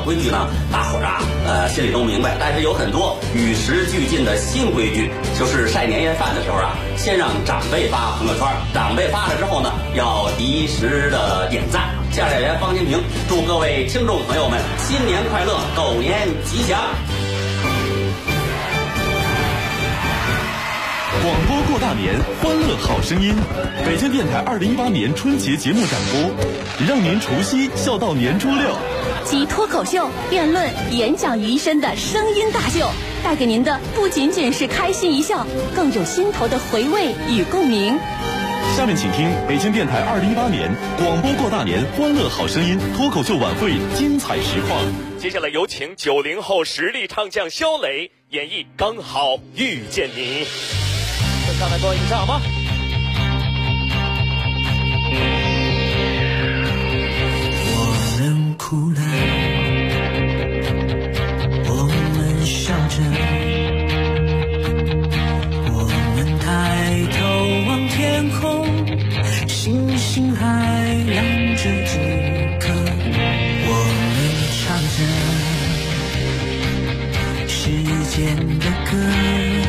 规矩呢，大伙儿啊，心里都明白。但是有很多与时俱进的新规矩，就是晒年夜饭的时候啊，先让长辈发朋友圈，长辈发了之后呢，要及时的点赞。相声演员方金平祝各位听众朋友们新年快乐，狗年吉祥。 广播过大年，欢乐好声音。北京电台2018年春节节目展播，让您除夕笑到年初六。 集脱口秀、辩论、演讲于一身的声音大秀，带给您的不仅仅是开心一笑，更有心头的回味与共鸣。 下面请听北京电台2018年广播过大年，欢乐好声音脱口秀晚会精彩实况。 接下来有请90后实力唱将肖磊演绎《刚好遇见你》。上来播一唱吧。 我们哭了，我们笑着，我们抬头望天空，星星还亮着几颗，我们唱着时间的歌，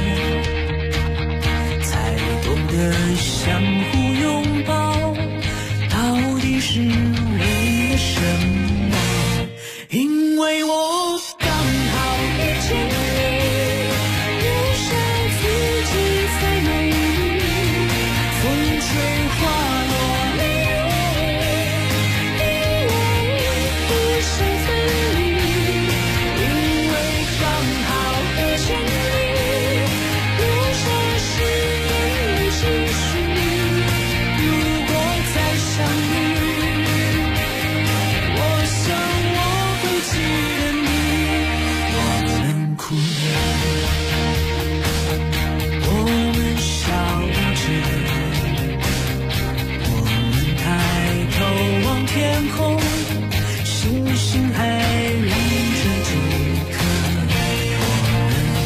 相互拥抱，到底是为了什么？因为我刚好遇见你，遇上自己最美丽，风吹花落泪流，因为不想分离，因为刚好遇见你，留下是天空，星星还亮着几颗，我们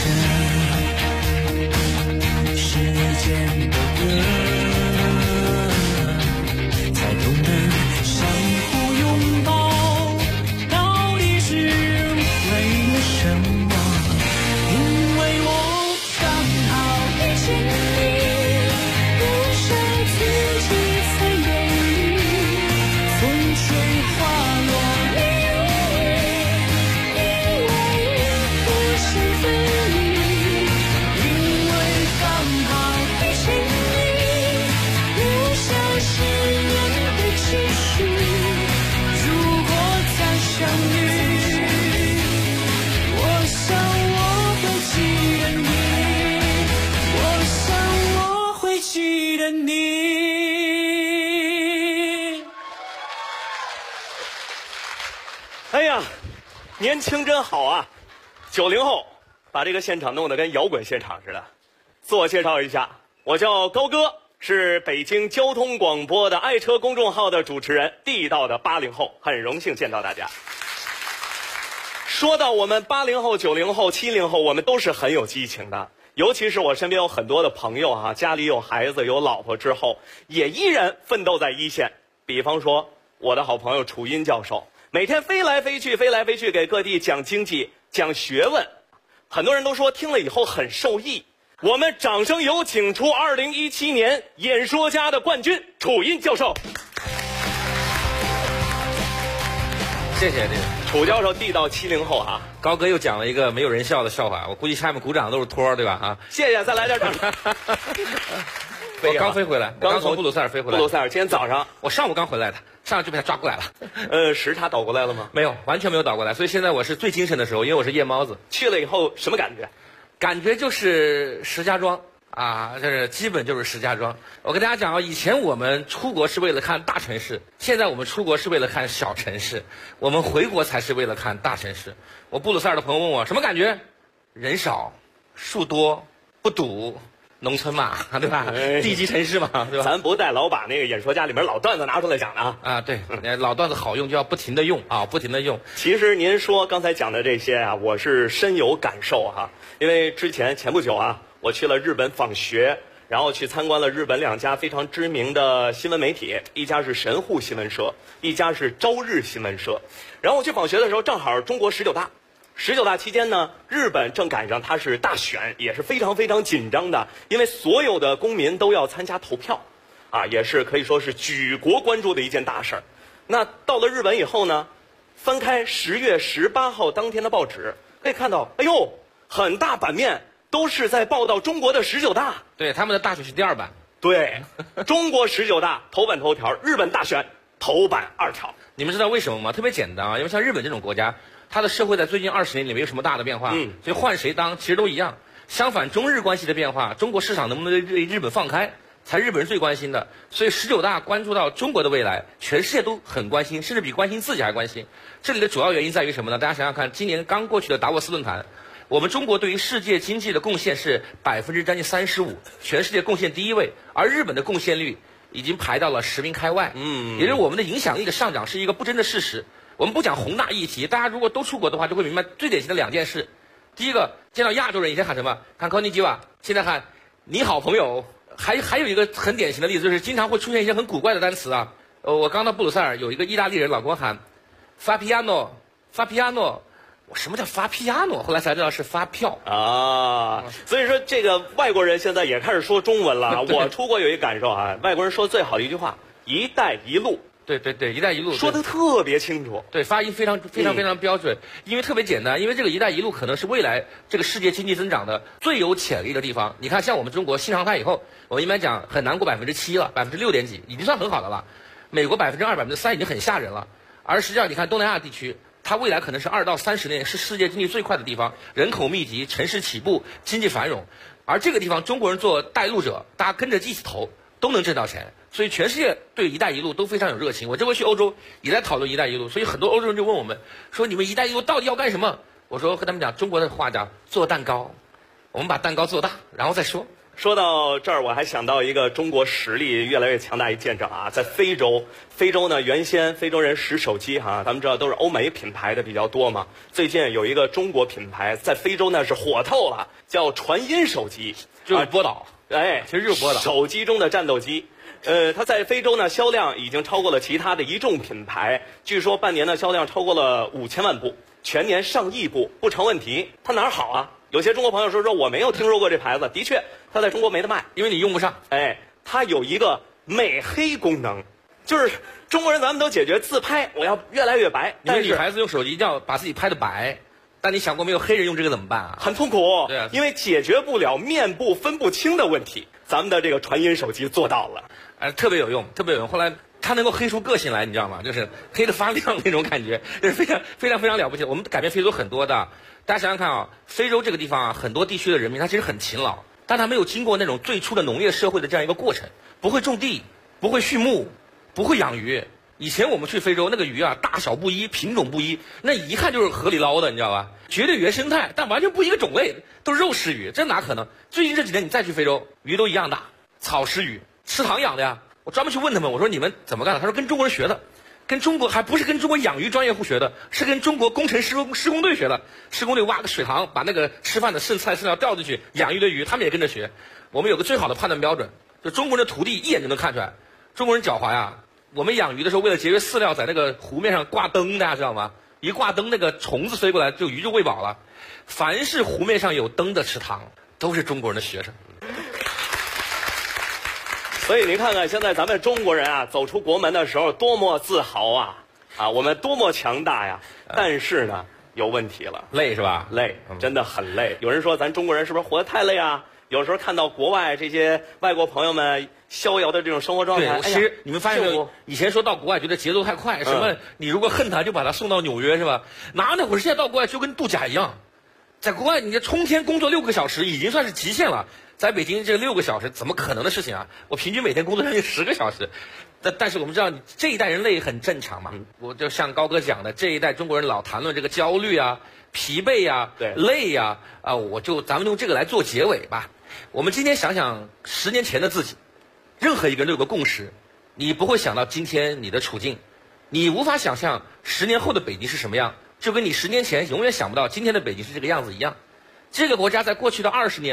唱着时间的歌，才懂得相互拥抱，到底是为了什么？因为我刚好遇见你，遇上自己最美丽，风吹花落泪流，因为不想分离，因为刚好遇见你，留下誓言的期许，如果再相遇，我想我会记得你，我想我会记得你。 哎呀，年轻真好啊！90后把这个现场弄得跟摇滚现场似的。自我介绍一下，我叫高歌，是北京交通广播的爱车公众号的主持人，地道的80后，很荣幸见到大家。说到我们80后、90后、70后，我们都是很有激情的。尤其是我身边有很多的朋友啊，家里有孩子有老婆之后，也依然奋斗在一线。比方说我的好朋友楚音教授，每天飞来飞去给各地讲经济讲学问，很多人都说听了以后很受益。我们掌声有请出2017年演说家的冠军楚音教授。 谢谢楚教授地道70后啊。 高哥又讲了一个没有人笑的笑话，我估计下面鼓掌都是托，对吧？啊， 谢谢，再来点掌声。 我刚飞回来，刚从布鲁塞尔飞回来。 布鲁塞尔，今天早上我上午刚回来的，上午就被他抓过来了。 时差倒过来了吗？ 没有，完全没有倒过来，所以现在我是最精神的时候，因为我是夜猫子。 去了以后什么感觉？ 感觉就是石家庄啊，这基本就是石家庄。我跟大家讲啊，以前我们出国是为了看大城市，现在我们出国是为了看小城市，我们回国才是为了看大城市。我布鲁塞尔的朋友问我什么感觉？人少，树多，不堵。农村嘛，对吧？地级城市嘛，对吧？ 咱不带老把那个演说家里面老段子拿出来讲的啊！对，老段子好用就要不停的用啊，不停的用。 其实您说刚才讲的这些啊，我是深有感受哈。因为前不久啊，我去了日本访学， 然后去参观了日本2家非常知名的新闻媒体，一家是神户新闻社，一家是朝日新闻社。然后我去访学的时候，正好中国19大。19大期间呢，日本正赶上它是大选，也是非常非常紧张的，因为所有的公民都要参加投票，也是可以说是举国关注的一件大事儿。那到了日本以后呢，翻开10月18号当天的报纸，可以看到，哎呦，很大版面都是在报道中国的19大。 对，他们的大选是第2版。 对，中国19大头版头条，日本大选头版2条。 你们知道为什么吗？特别简单啊，因为像日本这种国家，它的社会在最近20年里没有什么大的变化，所以换谁当其实都一样。相反，中日关系的变化，中国市场能不能对日本放开，才日本人最关心的。所以19大关注到中国的未来，全世界都很关心，甚至比关心自己还关心。这里的主要原因在于什么呢？大家想想看，今年刚过去的达沃斯论坛，我们中国对于世界经济的贡献是将近35%，全世界贡献第1位，而日本的贡献率已经排到了10名开外。也就是我们的影响力的上涨是一个不争的事实。我们不讲宏大议题，大家如果都出国的话，就会明白最典型的2件事。第一个，见到亚洲人以前喊什么？喊こんにちは，现在喊你好朋友。还有一个很典型的例子，就是经常会出现一些很古怪的单词啊。我刚到布鲁塞尔，有一个意大利人老跟我喊发piano，我什么叫发piano？后来才知道是发票啊。所以说这个外国人现在也开始说中文了。我出国有一个感受啊，外国人说最好的一句话，一带一路。 对，一带一路说得特别清楚， 对，发音非常标准，因为特别简单，因为这个一带一路可能是未来这个世界经济增长的最有潜力的地方。你看，像我们中国新常态以后，我们一般讲很难过7%了，6点几已经算很好的了。美国2%、3%已经很吓人了，而实际上你看东南亚地区，它未来可能是2到30年是世界经济最快的地方，人口密集，城市起步，经济繁荣，而这个地方中国人做带路者，大家跟着一起投，都能挣到钱。所以全世界对一带一路都非常有热情。我这回去欧洲也在讨论一带一路，所以很多欧洲人就问我们说，你们一带一路到底要干什么？我说和他们讲中国的话叫做蛋糕，我们把蛋糕做大然后再说。 说到这儿，我还想到一个中国实力越来越强大一见证啊，在非洲呢，原先非洲人使手机咱们知道都是欧美品牌的比较多嘛。最近有一个中国品牌在非洲呢是火透了，叫传音手机， 就是波导。其实就是波导， 手机中的战斗机。它在非洲呢销量已经超过了其他的一众品牌，据说半年的销量超过了5000万部，全年上亿部不成问题。它哪儿好啊？有些中国朋友说我没有听说过这牌子，的确它在中国没得卖， 因为你用不上。 它有一个美黑功能，就是中国人咱们都解决自拍，我要越来越白。 因为女孩子用手机一定要把自己拍得白，但你想过没有黑人用这个怎么办啊？ 很痛苦。 对啊， 因为解决不了面部分不清的问题，咱们的这个传音手机做到了。 特别有用，特别有用。后来它能够黑出个性来，你知道吗？就是黑得发亮那种感觉，就是非常了不起。我们改变非洲很多的，大家想想看啊，非洲这个地方很多地区的人民他其实很勤劳，但他没有经过那种最初的农业社会的这样一个过程，不会种地，不会畜牧，不会养鱼。以前我们去非洲，那个鱼大小不一，品种不一，那一看就是河里捞的，你知道吧？绝对原生态，但完全不一个种类，都是肉食鱼，这哪可能？最近这几年你再去非洲，鱼都一样大，草食鱼。池塘养的呀，我专门去问他们，我说你们怎么干的？他说跟中国人学的，跟中国还不是跟中国养鱼专业户学的，是跟中国工程施工队学的。施工队挖个水塘，把那个吃饭的剩菜剩料掉进去，养一堆鱼，他们也跟着学。我们有个最好的判断标准，就中国人的土地一眼就能看出来，中国人狡猾呀。我们养鱼的时候，为了节约饲料，在那个湖面上挂灯，大家知道吗？一挂灯，那个虫子飞过来，就鱼就喂饱了。凡是湖面上有灯的池塘，都是中国人的学生。 所以您看看，现在咱们中国人走出国门的时候多么自豪啊！我们多么强大呀！但是呢，有问题了， 累是吧？ 累，真的很累。有人说咱中国人是不是活得太累啊？有时候看到国外这些外国朋友们逍遥的这种生活状态， 其实你们发现没有？以前说到国外觉得节奏太快，什么你如果恨他就把他送到纽约是吧？哪有那会儿？现在到国外就跟度假一样，在国外你这冲天工作6个小时已经算是极限了。在北京这6个小时怎么可能的事情啊？我平均每天工作将近10个小时，但是我们知道你这一代人累很正常嘛。我就像高哥讲的，这一代中国人老谈论这个焦虑啊、疲惫啊、累啊，咱们用这个来做结尾吧。我们今天想想10年前的自己，任何一个人都有个共识，你不会想到今天你的处境，你无法想象10年后的北京是什么样，就跟你10年前永远想不到今天的北京是这个样子一样。这个国家在过去的20年里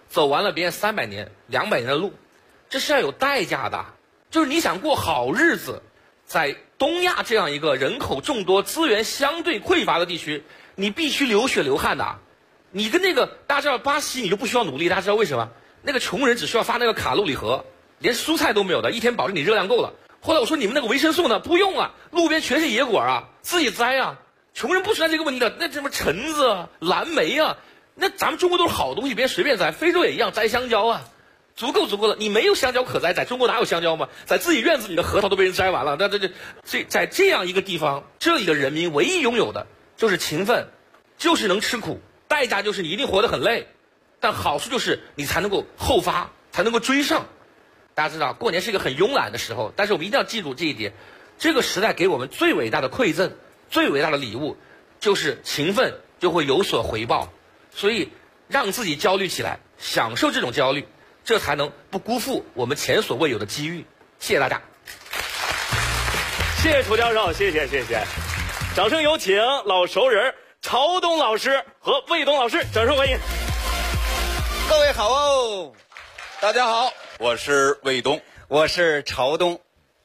走完了别人300年、200年的路，这是要有代价的。就是你想过好日子，在东亚这样一个人口众多、资源相对匮乏的地区，你必须流血流汗的。你跟那个大家知道巴西你就不需要努力，大家知道为什么？那个穷人只需要发那个卡路里盒，连蔬菜都没有的，一天保证你热量够了。后来我说你们那个维生素呢？不用啊，路边全是野果啊，自己摘啊。穷人不存在这个问题的，那什么橙子啊、蓝莓啊，那咱们中国都是好东西，别人随便摘。非洲也一样，摘香蕉啊，足够了。你没有香蕉可摘，在中国哪有香蕉吗？在自己院子里的核桃都被人摘完了。在这样一个地方，这里的人民唯一拥有的就是勤奋，就是能吃苦，代价就是你一定活得很累，但好处就是你才能够后发，才能够追上。大家知道，过年是一个很慵懒的时候，但是我们一定要记住这一点：这个时代给我们最伟大的馈赠、最伟大的礼物，就是勤奋就会有所回报。所以，让自己焦虑起来，享受这种焦虑，这才能不辜负我们前所未有的机遇。谢谢大家。 谢谢楚教授，谢谢。掌声有请老熟人曹东老师和魏东老师，掌声欢迎。 各位好哦， 大家好，我是魏东， 我是曹东。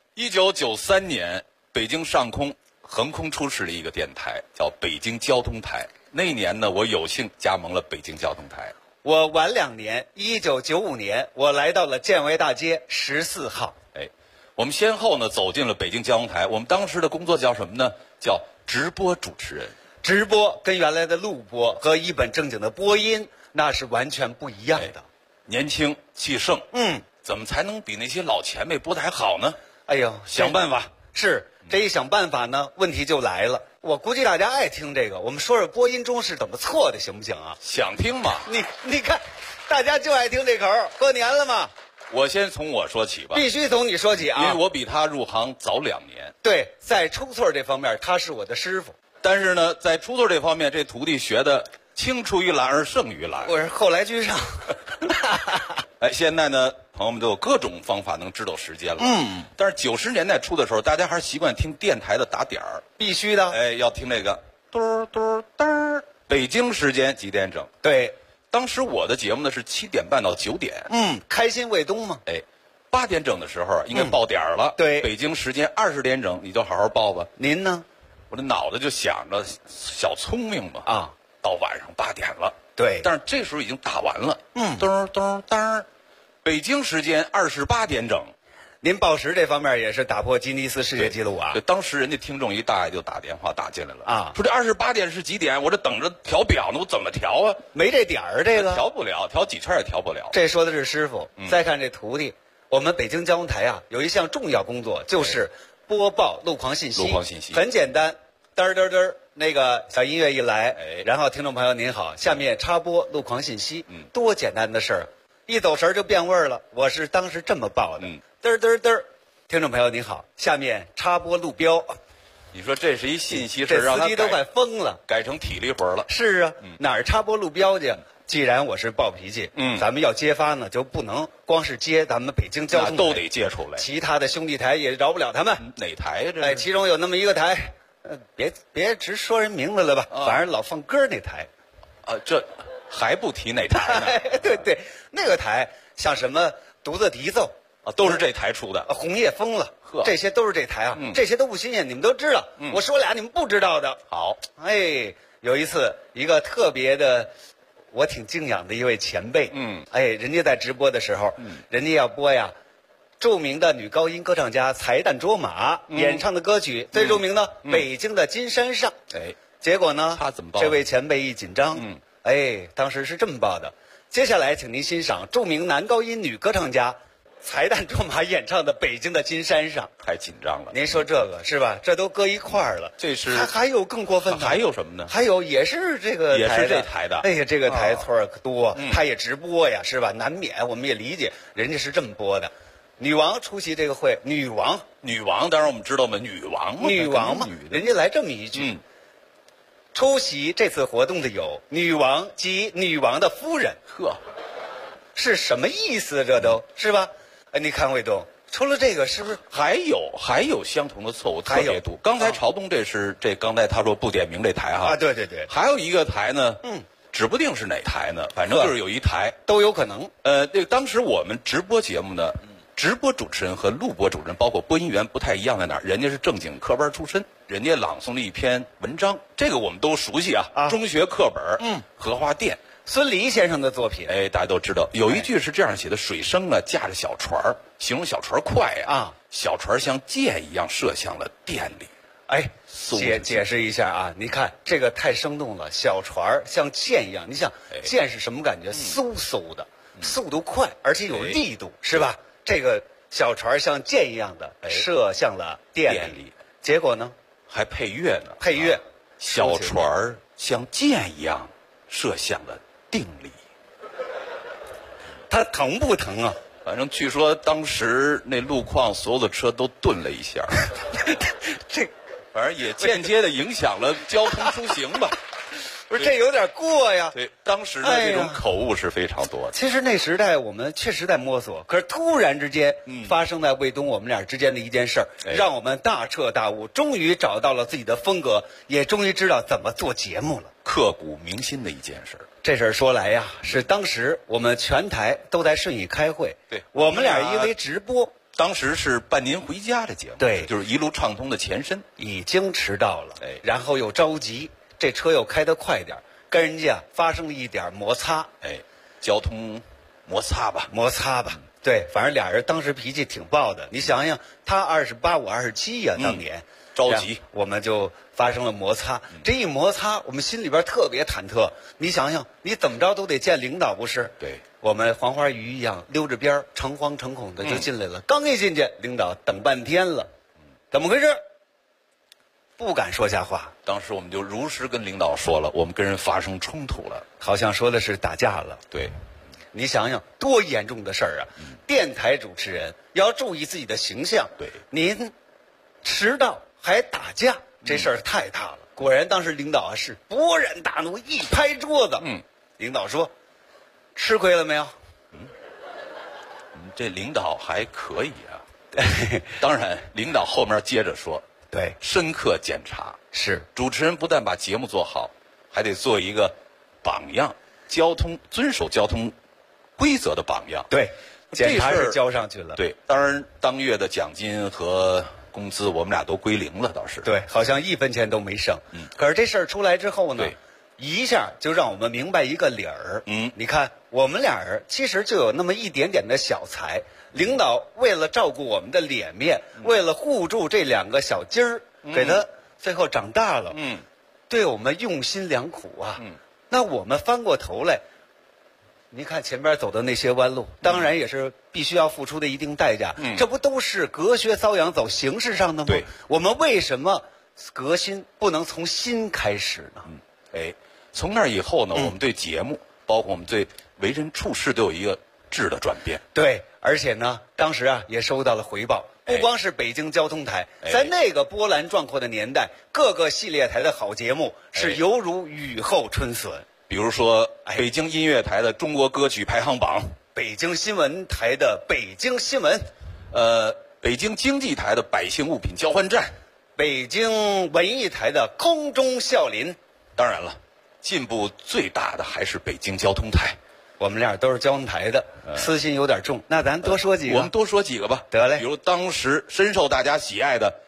1993年，北京上空横空出世了一个电台，叫北京交通台。那一年呢，我有幸加盟了北京交通台。 我晚2年，1995年，我来到了建维大街14号。 我们先后呢走进了北京交通台。我们当时的工作叫什么呢？叫直播主持人。 直播跟原来的录播和一本正经的播音那是完全不一样的。 年轻气盛，怎么才能比那些老前辈播得还好呢？ 哎呦， 想办法。 是，这一想办法呢，问题就来了。我估计大家爱听这个，我们说说播音中是怎么错的，行不行啊？ 想听吗？ 你看，大家就爱听这口。过年了嘛， 我先从我说起吧。 必须从你说起啊， 因为我比他入行早2年。 对，在出错这方面，他是我的师傅。 但是呢，在出错这方面，这徒弟学的青出于蓝而胜于蓝。 我是后来居上。 现在呢，朋友们都有各种方法能知道时间了。但是90年代初的时候，大家还是习惯听电台的打点儿， 必须的。 要听那个嘟嘟嘚，北京时间几点整？ 对， 当时我的节目呢是7点半到9点。 开心卫东嘛。 8点整的时候应该报点儿了。 对， 北京时间20点整，你就好好报吧。 您呢？ 我这脑子就想着小聪明嘛啊， 到晚上8点了。 对， 但是这时候已经打完了。嘟嘟嘚，北京时间28点整。 您报时这方面也是打破吉尼斯世界纪录啊！ 对，当时人家听众一大爷就打电话打进来了啊， 说这28点是几点？我这等着调表呢，我怎么调啊？ 没这点儿，这个调不了，调几圈也调不了。 这说的是师傅。再看这徒弟，我们北京交通台啊，有一项重要工作就是播报路况信息。 路况信息很简单，嘚嘚嘚，那个小音乐一来，然后听众朋友您好，下面插播路况信息。多简单的事儿，一走神就变味儿了。我是当时这么报的。嘚嘚嘚，听众朋友您好，下面插播路标。 你说这是一信息， 这让司机都快疯了， 改成体力活了。 是啊，哪儿插播路标去？既然我是暴脾气，咱们要揭发呢，就不能光是揭咱们北京交通台， 都得揭出来。 其他的兄弟台也饶不了他们。 哪台呀？这其中有那么一个台，别直说人名字了吧，反正老放歌那台。 这还不提哪台呢？ 对，那个台像什么独子笛奏。 都是这台出的。 红叶疯了，这些都是这台啊，这些都不新鲜，你们都知道。我说俩你们不知道的。 好， 有一次一个特别的，我挺敬仰的一位前辈。人家在直播的时候，人家要播呀，著名的女高音歌唱家财旦卓玛演唱的歌曲，最著名的《北京的金山上》。结果呢， 他怎么报？ 这位前辈一紧张，当时是这么报的。接下来，请您欣赏著名男高音女歌唱家财旦卓玛演唱的《北京的金山上》。 太紧张了。 您说这个是吧？这都搁一块儿了。 这是还有更过分的。 还有什么呢？ 还有也是这个台的， 也是这台的。 哎呀，这个台错儿可多，他也直播呀，是吧？难免我们也理解，人家是这么播的。女王出席这个会，女王， 当然我们知道嘛，女王嘛， 人家来这么一句。出席这次活动的有女王及女王的夫人。是什么意思？这都是吧？你看卫东，除了这个，是不是还有相同的错误特别多？刚才朝东这刚才他说不点名这台哈。 对， 还有一个台呢， 指不定是哪台呢，反正就是有一台都有可能。 这个当时我们直播节目呢，直播主持人和录播主持人，包括播音员不太一样在哪儿？人家是正经科班出身，人家朗诵了一篇文章，这个我们都熟悉啊，中学课本，荷花店， 孙犁先生的作品。 哎，大家都知道，有一句是这样写的：水生呢驾着小船儿，形容小船快呀，小船像箭一样射向了店里。 哎，解释一下啊！你看这个太生动了，小船像箭一样。你想，箭是什么感觉？嗖嗖的，速度快，而且有力度，是吧？这个小船像箭一样的射向了店里，结果呢， 还配乐呢。 配乐， 小船像箭一样射向了定里。 它疼不疼啊？ 反正据说当时那路况，所有的车都顿了一下。 这。 反正也间接的影响了交通出行吧， 不是这有点过呀。 对，当时的这种口误是非常多的。 其实那时代我们确实在摸索，可是突然之间发生在卫东我们俩之间的一件事儿，让我们大彻大悟，终于找到了自己的风格，也终于知道怎么做节目了， 刻骨铭心的一件事。 这事儿说来呀，是当时我们全台都在顺义开会， 对， 我们俩因为直播。 当时是伴您回家的节目， 对， 就是一路畅通的前身， 已经迟到了，然后又着急，这车又开得快点，跟人家发生了一点摩擦， 交通摩擦吧， 对，反正俩人当时脾气挺暴的，你想想，他28，我27呀，当年着急， 我们就发生了摩擦，这一摩擦，我们心里边特别忐忑，你想想，你怎么着都得见领导不是？ 对。 我们黄花鱼一样溜着边儿，诚惶诚恐的就进来了。刚一进去，领导等半天了，怎么回事？不敢说下话。 当时我们就如实跟领导说了，我们跟人发生冲突了， 好像说的是打架了。 对， 你想想多严重的事儿啊！电台主持人要注意自己的形象。 对， 您迟到还打架，这事儿太大了。果然，当时领导啊是勃然大怒，一拍桌子。领导说。吃亏了没有？ 这领导还可以啊。当然，领导后面接着说， 对， 深刻检查是主持人不但把节目做好，还得做一个榜样，遵守交通规则的榜样。 对，检查是交上去了。 对，当然当月的奖金和工资我们俩都归零了，倒是。 对，好像1分钱都没剩。可是这事儿出来之后呢？对。一下就让我们明白一个理儿。你看我们俩人其实就有那么一点点的小才。领导为了照顾我们的脸面，为了护住这2个小鸡儿，给他最后长大了。对我们用心良苦啊。那我们翻过头来，您看前边走的那些弯路，当然也是必须要付出的一定代价。这不都是隔靴搔痒走形式上的吗？ 对， 我们为什么革新不能从心开始呢？ 从那以后呢，我们对节目，包括我们对为人处事都有一个质的转变。 对，而且呢，当时啊也收到了回报，不光是北京交通台，在那个波澜壮阔的年代，各个系列台的好节目是犹如雨后春笋。 比如说，北京音乐台的中国歌曲排行榜， 北京新闻台的北京新闻， 北京经济台的百姓物品交换站， 北京文艺台的空中笑林。 当然了。进步最大的还是北京交通台， 我们俩都是交通台的，私心有点重。那咱多说几个， 我们多说几个吧。 得嘞， 比如当时深受大家喜爱的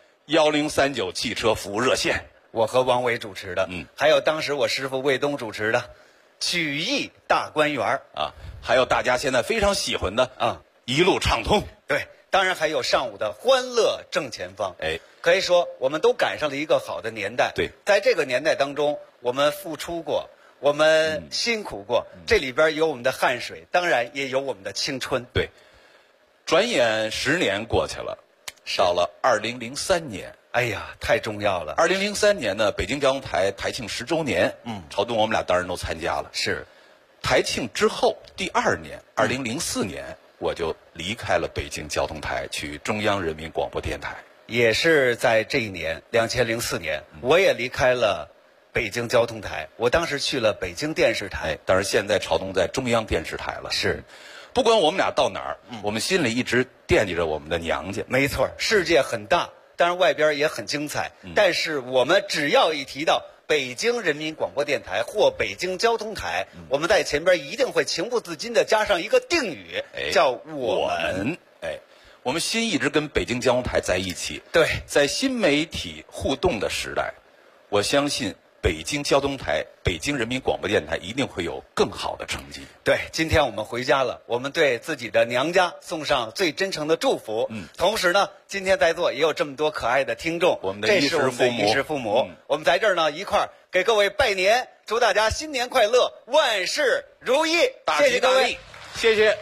1039汽车服务热线， 我和王伟主持的。还有当时我师傅卫东主持的曲艺大观园啊，还有大家现在非常喜欢的一路畅通。 对，当然还有上午的欢乐正前方。可以说我们都赶上了一个好的年代。 对， 在这个年代当中，我们付出过，我们辛苦过，这里边有我们的汗水，当然也有我们的青春。 对，转眼10年过去了，到了2003年， 哎呀，太重要了。 2003年呢，北京交通台台庆10周年，朝东我们俩当然都参加了。 是， 台庆之后第2年，2004年，我就离开了北京交通台，去中央人民广播电台。 也是在这一年，2004年，我也离开了北京交通台，我当时去了北京电视台。 但是现在朝东在中央电视台了。 是， 不管我们俩到哪儿，我们心里一直惦记着我们的娘家。 没错，世界很大，当然外边也很精彩，但是我们只要一提到北京人民广播电台或北京交通台，我们在前边一定会情不自禁的加上一个定语，叫我们。 我们心一直跟北京交通台在一起。 对， 在新媒体互动的时代，我相信北京交通台、北京人民广播电台一定会有更好的成绩。 对，今天我们回家了，我们对自己的娘家送上最真诚的祝福。同时呢，今天在座也有这么多可爱的听众， 我们的衣食父母， 我们在这儿呢一块儿给各位拜年，祝大家新年快乐，万事如意。谢谢各位， 谢谢。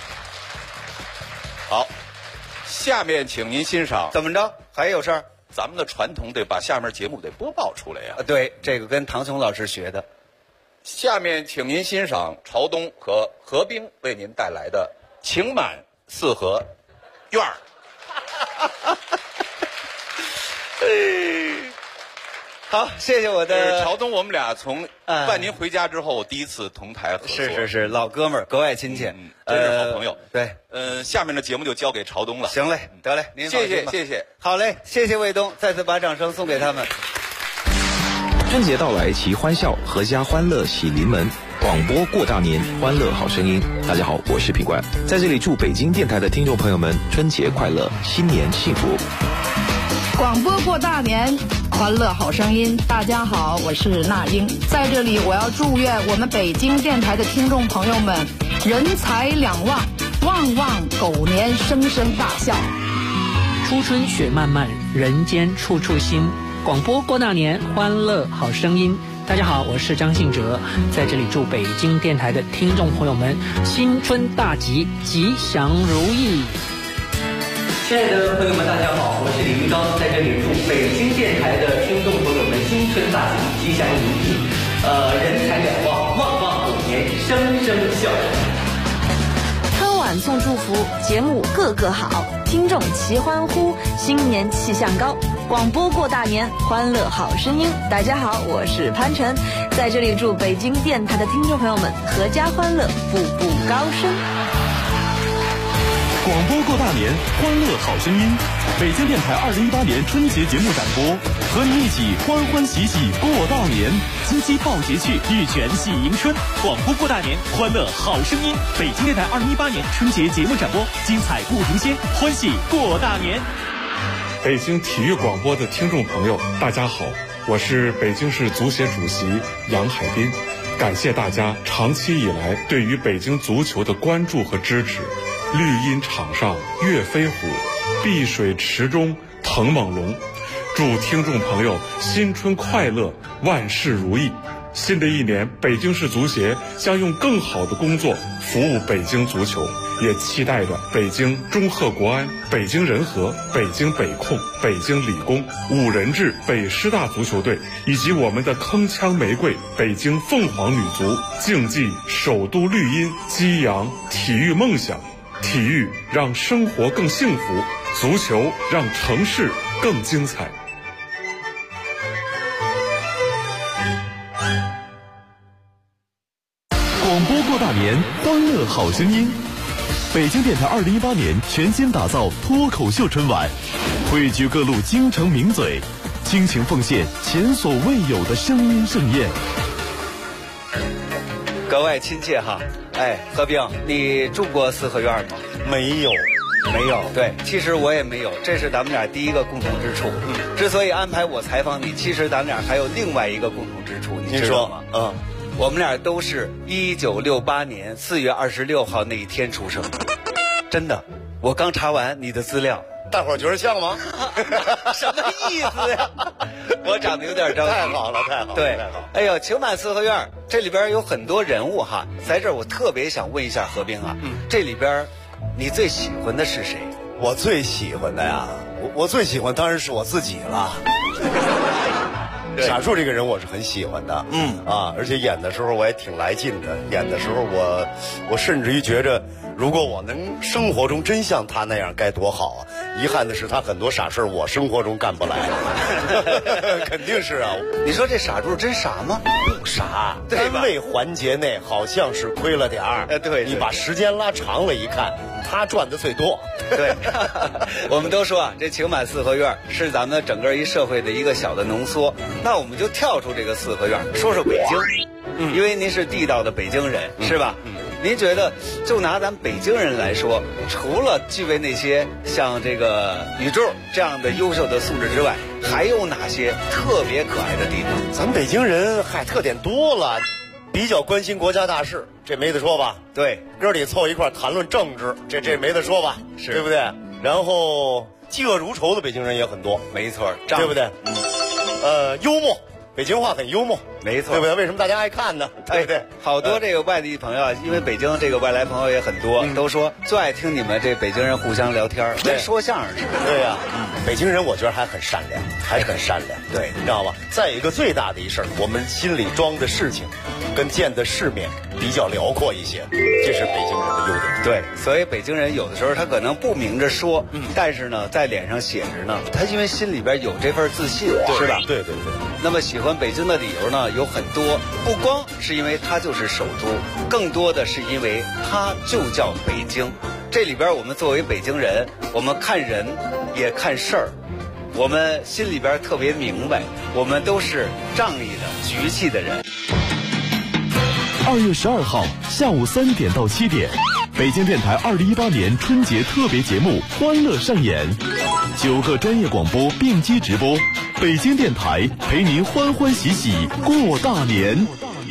好，下面请您欣赏。 怎么着？还有事儿？ 咱们的传统得把下面节目得播报出来呀。 对，这个跟唐琼老师学的。 下面请您欣赏朝东和何冰为您带来的《情满四合院儿》。 好，谢谢我的朝东，我们俩从伴您回家之后第一次同台合作， 是老哥们儿，格外亲切， 真是好朋友。 对， 下面的节目就交给朝东了。 行嘞，得嘞，您谢谢。 好嘞，谢谢卫东，再次把掌声送给他们。 春节到来齐欢笑，阖家欢乐喜临门。广播过大年，欢乐好声音。大家好，我是品冠，在这里祝北京电台的听众朋友们春节快乐，新年幸福。 广播过大年，欢乐好声音。大家好，我是那英，在这里我要祝愿我们北京电台的听众朋友们人财两旺，旺旺狗年，声声大笑。 初春雪漫漫，人间处处新。广播过大年，欢乐好声音。大家好，我是张信哲，在这里祝北京电台的听众朋友们新春大吉，吉祥如意。亲爱的朋友们，大家好，我是李玉刚，在这里祝北京电台的听众朋友们新春大吉，吉祥如意，人财两旺，旺旺狗年，声声笑。 春晚送祝福，节目个个好，听众齐欢呼，新年气象高。广播过大年，欢乐好声音。大家好，我是潘晨，在这里祝北京电台的听众朋友们阖家欢乐，步步高升。 广播过大年，欢乐好声音。北京电台2018年春节节目展播，和您一起欢欢喜喜过大年，金鸡报捷去，玉泉喜迎春。广播过大年，欢乐好声音。北京电台2018年春节节目展播，精彩不停歇，欢喜过大年。 北京体育广播的听众朋友，大家好，我是北京市足协主席杨海滨，感谢大家长期以来对于北京足球的关注和支持。绿茵场上跃飞虎，碧水池中腾猛龙。祝听众朋友新春快乐，万事如意。新的一年，北京市足协将用更好的工作服务北京足球，也期待着北京中赫国安、北京人和、北京北控、北京理工、五人制北师大足球队，以及我们的铿锵玫瑰北京凤凰女足，竞技首都绿茵，激扬体育梦想。体育让生活更幸福，足球让城市更精彩。 广播过大年，欢乐好声音。北京电台2018年全新打造脱口秀春晚，汇聚各路京城名嘴，倾情奉献前所未有的声音盛宴。 格外亲切哈。哎，何冰，你住过四合院吗？ 没有。 对，其实我也没有，这是咱们俩第一个共同之处。之所以安排我采访你，其实咱们俩还有另外一个共同之处，你知道吗？我们俩都是1968年4月26号那一天出生的。真的，我刚查完你的资料， 大伙儿觉得像吗？ 什么意思呀？我长得有点着急。 太好了， 对，太好。哎呦，情满四合院这里边有很多人物哈，在这儿我特别想问一下何冰啊，这里边你最喜欢的是谁？ 我最喜欢的呀，我最喜欢当然是我自己了。傻柱这个人我是很喜欢的，而且演的时候我也挺来劲的。演的时候我甚至于觉着，如果我能生活中真像他那样该多好啊！遗憾的是他很多傻事我生活中干不来。肯定是啊。 你说这傻柱真傻吗？ 傻， 对吧单位环节内好像是亏了点儿， 对， 你把时间拉长了一看，他赚的最多。 对，我们都说啊，这情满四合院是咱们整个一社会的一个小的浓缩。那我们就跳出这个四合院，说说北京，因为您是地道的北京人，是吧？您觉得，就拿咱北京人来说，除了具备那些像这个宇宙这样的优秀的素质之外，还有哪些特别可爱的地方？ 咱北京人特点多了，比较关心国家大事，这没得说吧？ 对， 哥几凑一块谈论政治，这没得说吧？ 是对不对？然后嫉恶如仇的北京人也很多， 没错， 对不对？幽默。北京话很幽默， 没错， 对不对？为什么大家爱看呢？对不对？ 好多这个外地朋友啊，因为北京这个外来朋友也很多，都说最爱听你们这北京人互相聊天，跟说相声似的。 对呀，北京人我觉得还很善良，还是很善良。对，你知道吗？再一个最大的一事儿，我们心里装的事情，跟见的世面比较辽阔一些，这是北京人的优点。 对，所以北京人有的时候他可能不明着说，但是呢，在脸上写着呢，他因为心里边有这份自信，是吧？ 对对对。 那么喜欢北京的理由呢有很多，不光是因为它就是首都，更多的是因为它就叫北京。这里边我们作为北京人，我们看人也看事儿，我们心里边特别明白，我们都是仗义的、局气的人。 2月12号下午3点到7点，北京电台2018年春节特别节目《欢乐上演》，9个专业广播并机直播，北京电台陪您欢欢喜喜过大年。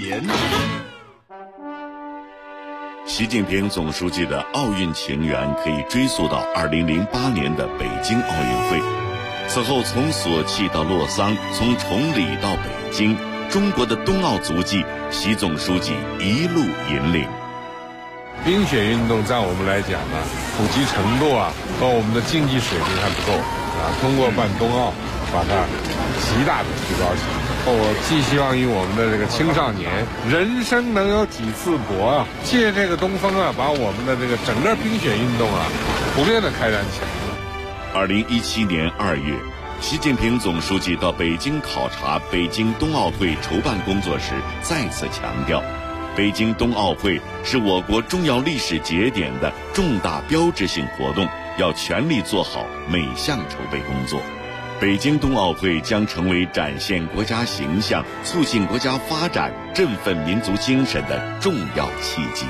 习近平总书记的奥运情缘可以追溯到2008年的北京奥运会。此后从索契到洛桑，从崇礼到北京，中国的冬奥足迹，习总书记一路引领。 冰雪运动在我们来讲呢，普及程度和我们的竞技水平还不够通过办冬奥，把它极大的提高起来。我寄希望于我们的这个青少年，人生能有几次搏借这个东风把我们的这个整个冰雪运动普遍的开展起来。 2017年2月，习近平总书记到北京考察北京冬奥会筹办工作时，再次强调，北京冬奥会是我国重要历史节点的重大标志性活动，要全力做好每项筹备工作。北京冬奥会将成为展现国家形象、促进国家发展、振奋民族精神的重要契机。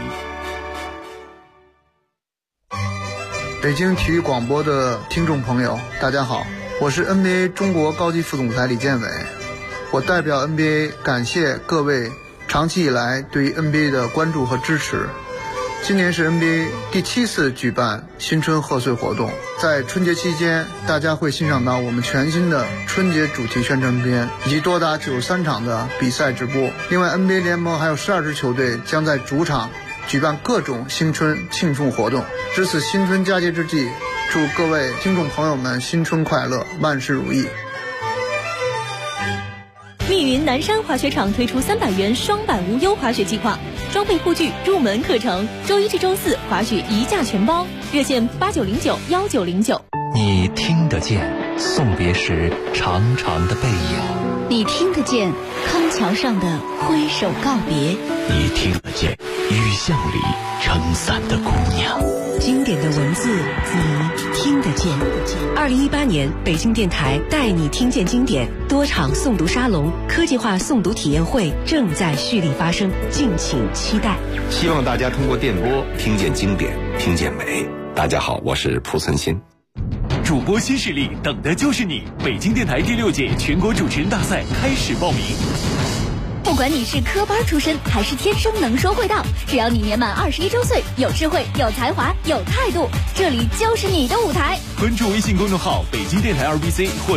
北京体育广播的听众朋友，大家好，我是 NBA 中国高级副总裁李建伟。我代表 NBA 感谢各位长期以来对于 NBA 的关注和支持。今年是 NBA 第7次举办新春贺岁活动，在春节期间，大家会欣赏到我们全新的春节主题宣传片，以及多达93场的比赛直播。另外 NBA 联盟还有12支球队将在主场举办各种新春庆祝活动。值此新春佳节之际，祝各位听众朋友们新春快乐，万事如意。 密云南山滑雪场推出300元双板无忧滑雪计划，装备护具、入门课程，周1至周4滑雪一价全包，热线89091909。 你听得见送别时长长的背影， 你听得见康桥上的挥手告别， 你听得见雨巷里撑伞的姑娘。 经典的文字，你听得见。2018年，北京电台带你听见经典多场诵读沙龙、科技化诵读体验会正在蓄力发生，敬请期待。 希望大家通过电波听见经典，听见美。大家好，我是蒲存昕。 主播新势力，等的就是你！北京电台第6届全国主持人大赛开始报名。 不管你是科班出身还是天生能说会道，只要你年满21周岁，有智慧、有才华、有态度，这里就是你的舞台。 关注微信公众号北京电台2BC或